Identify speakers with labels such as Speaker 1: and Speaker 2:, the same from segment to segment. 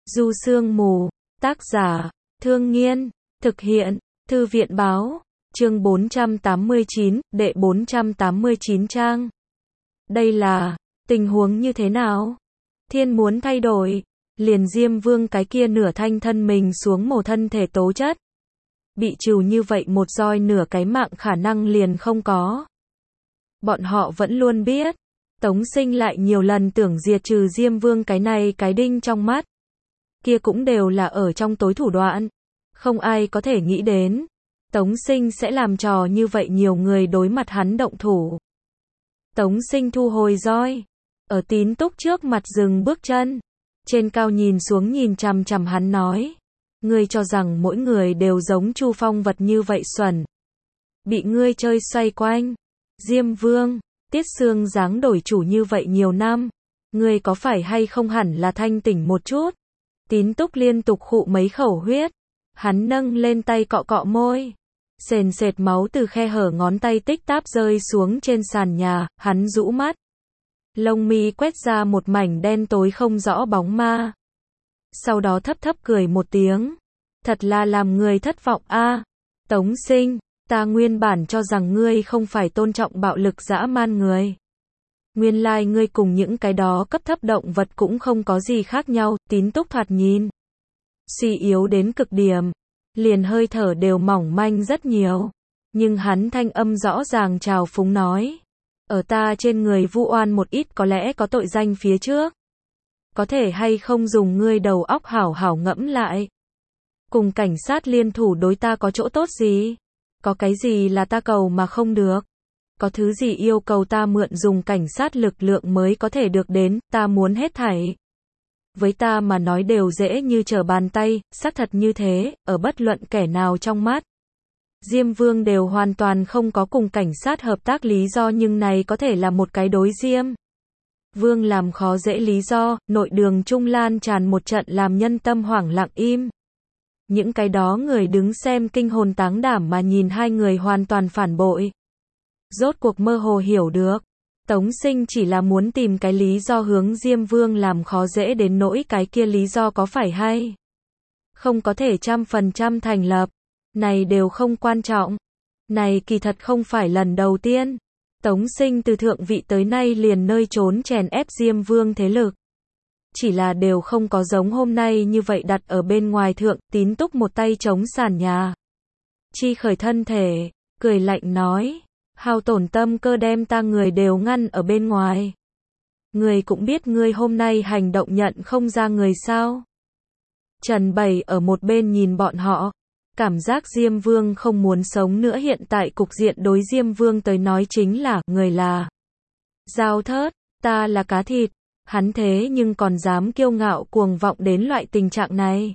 Speaker 1: Du Sương Mù, tác giả, Thương Nghiên, thực hiện, Thư viện Báo, chương 489, đệ 489 trang. Đây là, tình huống như thế nào? Thiên muốn thay đổi, liền Diêm Vương cái kia nửa thanh thân mình xuống mổ thân thể tố chất. Bị trừ như vậy một roi nửa cái mạng khả năng liền không có. Bọn họ vẫn luôn biết, Tống Sinh lại nhiều lần tưởng diệt trừ Diêm Vương cái này cái đinh trong mắt. Kia cũng đều là ở trong tối thủ đoạn. Không ai có thể nghĩ đến, Tống Sinh sẽ làm trò như vậy nhiều người đối mặt hắn động thủ. Tống Sinh thu hồi roi, ở Tín Túc trước mặt dừng bước chân, trên cao nhìn xuống nhìn chằm chằm hắn nói, ngươi cho rằng mỗi người đều giống Chu Phong vật như vậy xuẩn, bị ngươi chơi xoay quanh. Diêm Vương, Tiết Sương dáng đổi chủ như vậy nhiều năm, ngươi có phải hay không hẳn là thanh tỉnh một chút. Tín Túc liên tục khụ mấy khẩu huyết, hắn nâng lên tay cọ cọ môi, sền sệt máu từ khe hở ngón tay tích táp rơi xuống trên sàn nhà, hắn rũ mắt, lông mi quét ra một mảnh đen tối không rõ bóng ma. Sau đó thấp thấp cười một tiếng, thật là làm người thất vọng a. Tống Sinh, ta nguyên bản cho rằng ngươi không phải tôn trọng bạo lực dã man người. Nguyên lai ngươi cùng những cái đó cấp thấp động vật cũng không có gì khác nhau. Tín Túc thoạt nhìn suy yếu đến cực điểm, liền hơi thở đều mỏng manh rất nhiều, nhưng hắn thanh âm rõ ràng trào phúng nói, ở ta trên người vu oan một ít có lẽ có tội danh phía trước, có thể hay không dùng ngươi đầu óc hảo hảo ngẫm lại. Cùng cảnh sát liên thủ đối ta có chỗ tốt gì? Có cái gì là ta cầu mà không được? Có thứ gì yêu cầu ta mượn dùng cảnh sát lực lượng mới có thể được đến? Ta muốn hết thảy. Với ta mà nói đều dễ như trở bàn tay, xác thật như thế, ở bất luận kẻ nào trong mắt. Diêm Vương đều hoàn toàn không có cùng cảnh sát hợp tác lý do, nhưng này có thể là một cái đối Diêm Vương làm khó dễ lý do. Nội đường trung lan tràn một trận làm nhân tâm hoảng lặng im. Những cái đó người đứng xem kinh hồn táng đảm mà nhìn hai người hoàn toàn phản bội. Rốt cuộc mơ hồ hiểu được, Tống Sinh chỉ là muốn tìm cái lý do hướng Diêm Vương làm khó dễ, đến nỗi cái kia lý do có phải hay không có thể 100% thành lập, này đều không quan trọng. Này kỳ thật không phải lần đầu tiên, Tống Sinh từ thượng vị tới nay liền nơi trốn chèn ép Diêm Vương thế lực. Chỉ là đều không có giống hôm nay như vậy đặt ở bên ngoài thượng. Tín Túc một tay chống sàn nhà, chi khởi thân thể, cười lạnh nói, hao tổn tâm cơ đem ta người đều ngăn ở bên ngoài. Người cũng biết ngươi hôm nay hành động nhận không ra người sao. Trần Bày ở một bên nhìn bọn họ, cảm giác Diêm Vương không muốn sống nữa. Hiện tại cục diện đối Diêm Vương tới nói chính là, người là dao thớt, ta là cá thịt. Hắn thế nhưng còn dám kiêu ngạo cuồng vọng đến loại tình trạng này.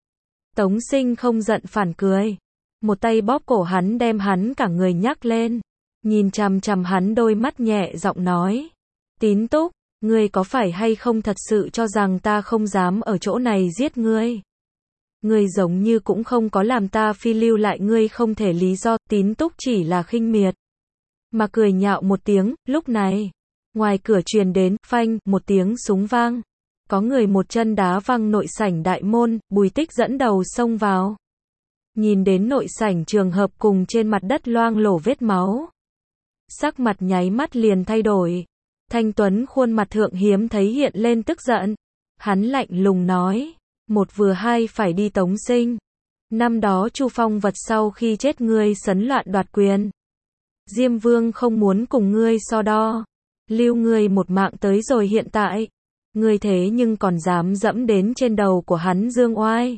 Speaker 1: Tống Sinh không giận phản cười, một tay bóp cổ hắn đem hắn cả người nhắc lên, nhìn chằm chằm hắn đôi mắt nhẹ giọng nói, Tín Túc, ngươi có phải hay không thật sự cho rằng ta không dám ở chỗ này giết ngươi? Ngươi giống như cũng không có làm ta phi lưu lại ngươi không thể lý do. Tín Túc chỉ là khinh miệt mà cười nhạo một tiếng. Lúc này ngoài cửa truyền đến, phanh, một tiếng súng vang. Có người một chân đá văng nội sảnh đại môn, Bùi Tích dẫn đầu xông vào. Nhìn đến nội sảnh trường hợp cùng trên mặt đất loang lổ vết máu, sắc mặt nháy mắt liền thay đổi. Thanh tuấn khuôn mặt thượng hiếm thấy hiện lên tức giận. Hắn lạnh lùng nói, một vừa hai phải đi. Tống Sinh, năm đó Chu Phong vật sau khi chết ngươi sấn loạn đoạt quyền, Diêm Vương không muốn cùng ngươi so đo, lưu ngươi một mạng tới rồi hiện tại, ngươi thế nhưng còn dám dẫm đến trên đầu của hắn dương oai.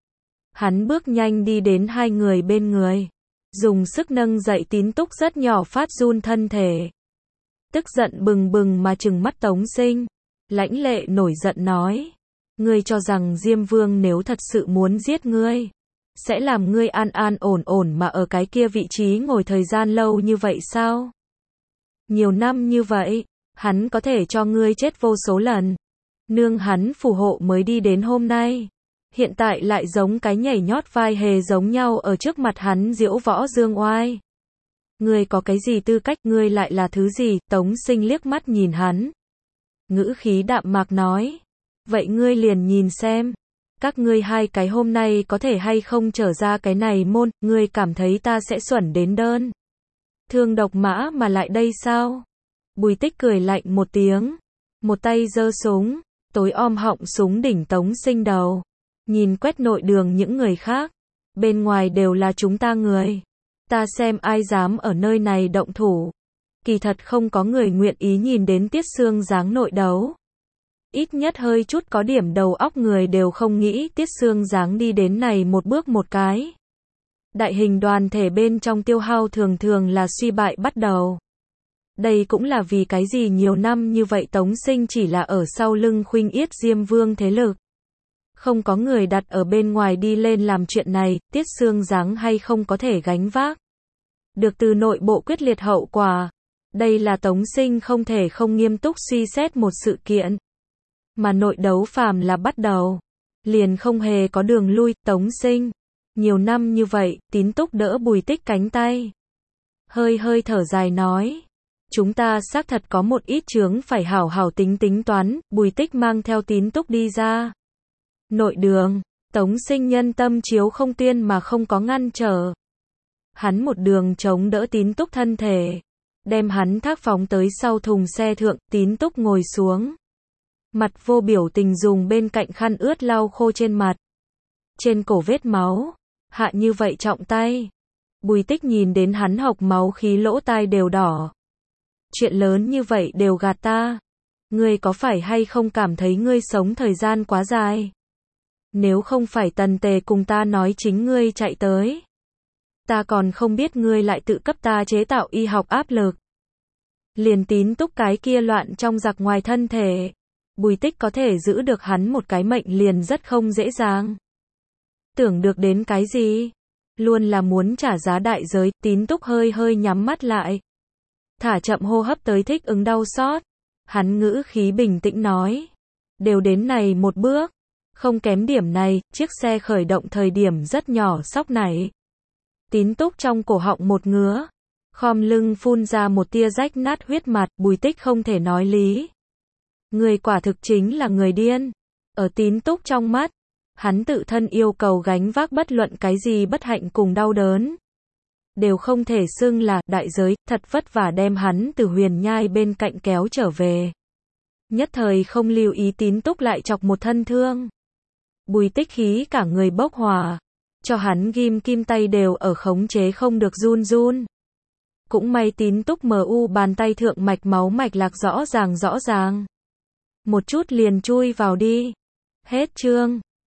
Speaker 1: Hắn bước nhanh đi đến hai người bên người, dùng sức nâng dậy. Tín Túc rất nhỏ phát run thân thể, tức giận bừng bừng mà trừng mắt Tống Sinh, lãnh lệ nổi giận nói, ngươi cho rằng Diêm Vương nếu thật sự muốn giết ngươi, sẽ làm ngươi an an ổn ổn mà ở cái kia vị trí ngồi thời gian lâu như vậy sao? Nhiều năm như vậy, hắn có thể cho ngươi chết vô số lần, nương hắn phù hộ mới đi đến hôm nay. Hiện tại lại giống cái nhảy nhót vai hề giống nhau ở trước mặt hắn diễu võ dương oai. Ngươi có cái gì tư cách, ngươi lại là thứ gì? Tống Sinh liếc mắt nhìn hắn, ngữ khí đạm mạc nói, vậy ngươi liền nhìn xem, Các ngươi hai cái hôm nay có thể hay không trở ra cái này môn, ngươi cảm thấy ta sẽ xuẩn đến đơn. Thương độc mã mà lại đây sao? Bùi Tích cười lạnh một tiếng. Một tay giơ súng, tối om họng súng đỉnh Tống Sinh đầu. Nhìn quét nội đường những người khác. Bên ngoài đều là chúng ta người. Ta xem ai dám ở nơi này động thủ. Kỳ thật không có người nguyện ý nhìn đến Tiết Xương Giáng nội đấu. Ít nhất hơi chút có điểm đầu óc người đều không nghĩ Tiết Xương Giáng đi đến này một bước một cái. Đại hình đoàn thể bên trong tiêu hao thường thường là suy bại bắt đầu. Đây cũng là vì cái gì nhiều năm như vậy Tống Sinh chỉ là ở sau lưng Khuynh Yết Diêm Vương thế lực. Không có người đặt ở bên ngoài đi lên làm chuyện này, Tiết Xương Giáng hay không có thể gánh vác. Được từ nội bộ quyết liệt hậu quả. Đây là Tống Sinh không thể không nghiêm túc suy xét một sự kiện. Mà nội đấu phàm là bắt đầu. Liền không hề có đường lui, Tống Sinh. Nhiều năm như vậy, Tín Túc đỡ Bùi Tích cánh tay. Hơi hơi thở dài nói. Chúng ta xác thật có một ít chướng phải hảo hảo tính toán, Bùi Tích mang theo Tín Túc đi ra. Nội đường, Tống Sinh nhân tâm chiếu không tiên mà không có ngăn trở. Hắn một đường chống đỡ Tín Túc thân thể. Đem hắn thác phóng tới sau thùng xe thượng, Tín Túc ngồi xuống. Mặt vô biểu tình dùng bên cạnh khăn ướt lau khô trên mặt. Trên cổ vết máu. Hạ như vậy trọng tay. Bùi Tích nhìn đến hắn hộc máu khí lỗ tai đều đỏ. Chuyện lớn như vậy đều gạt ta. Ngươi có phải hay không cảm thấy ngươi sống thời gian quá dài? Nếu không phải Tần Tề cùng ta nói chính ngươi chạy tới. Ta còn không biết ngươi lại tự cấp ta chế tạo y học áp lực. Liền Tín Túc cái kia loạn trong giặc ngoài thân thể. Bùi Tích có thể giữ được hắn một cái mệnh liền rất không dễ dàng. Tưởng được đến cái gì? Luôn là muốn trả giá đại giới, Tín Túc hơi hơi nhắm mắt lại. Thả chậm hô hấp tới thích ứng đau xót. Hắn ngữ khí bình tĩnh nói. Đều đến này một bước. Không kém điểm này, chiếc xe khởi động thời điểm rất nhỏ sóc nảy. Tín Túc trong cổ họng một ngứa. Khom lưng phun ra một tia rách nát huyết mặt, Bùi Tích không thể nói lý. Người quả thực chính là người điên. Ở Tín Túc trong mắt, hắn tự thân yêu cầu gánh vác bất luận cái gì bất hạnh cùng đau đớn. Đều không thể xưng là đại giới, thật vất vả đem hắn từ Huyền Nhai bên cạnh kéo trở về. Nhất thời không lưu ý Tín Túc lại chọc một thân thương. Bùi Tích khí cả người bốc hỏa. Cho hắn ghim kim tay đều ở khống chế không được run run. Cũng may Tín Túc mu bàn tay thượng mạch máu mạch lạc rõ ràng. Một chút liền chui vào đi. Hết chương.